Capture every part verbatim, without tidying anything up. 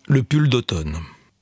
Le pull d'automne.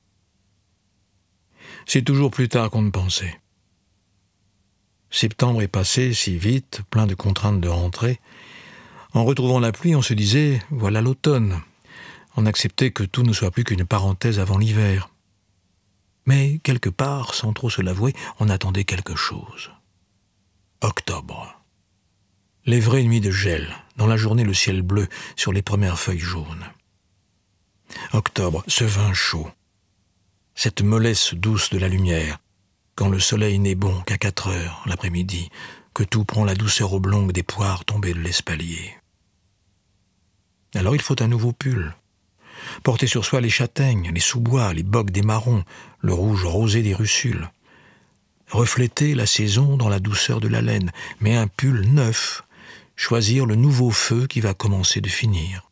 C'est toujours plus tard qu'on ne pensait. Septembre est passé si vite, plein de contraintes de rentrée. En retrouvant la pluie, on se disait « voilà l'automne ». On acceptait que tout ne soit plus qu'une parenthèse avant l'hiver. Mais quelque part, sans trop se l'avouer, on attendait quelque chose. Octobre. Les vraies nuits de gel, dans la journée le ciel bleu sur les premières feuilles jaunes. Octobre, ce vin chaud. Cette mollesse douce de la lumière, quand le soleil n'est bon qu'à quatre heures l'après-midi, que tout prend la douceur oblongue des poires tombées de l'espalier. Alors il faut un nouveau pull. Porter sur soi les châtaignes, les sous-bois, les bocs des marrons, le rouge rosé des russules. Refléter la saison dans la douceur de la laine, mais un pull neuf, choisir le nouveau feu qui va commencer de finir.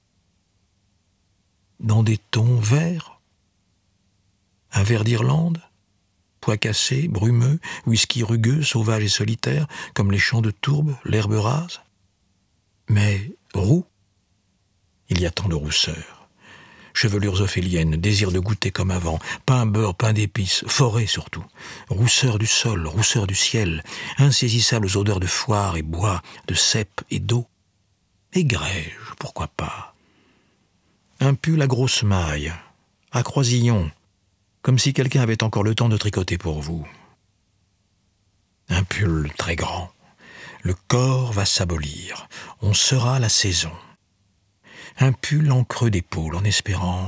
Dans des tons verts, un vert d'Irlande, pois cassé, brumeux, whisky rugueux, sauvage et solitaire, comme les champs de tourbe, l'herbe rase. Mais roux, il y a tant de rousseur. Chevelures ophéliennes, désir de goûter comme avant, pain, beurre, pain d'épices, forêt surtout, rousseur du sol, rousseur du ciel, insaisissables odeurs de foire et bois, de cèpe et d'eau. Et grège, pourquoi pas. Un pull à grosse maille, à croisillon, comme si quelqu'un avait encore le temps de tricoter pour vous. Un pull très grand. Le corps va s'abolir. On sera la saison. Un pull en creux d'épaule, en espérant.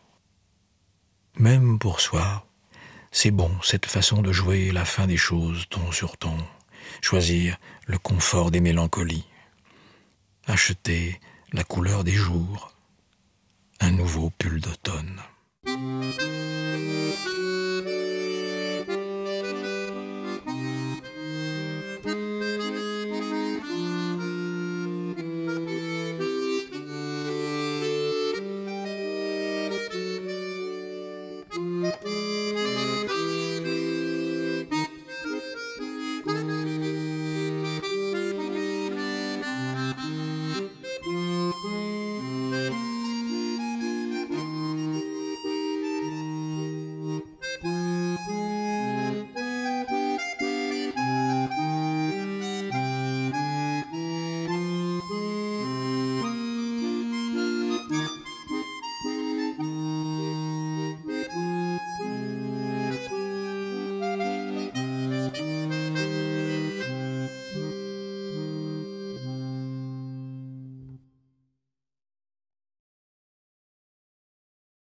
Même pour soi, c'est bon, cette façon de jouer la fin des choses, ton sur ton. Choisir le confort des mélancolies. Acheter la couleur des jours. Un nouveau pull d'automne.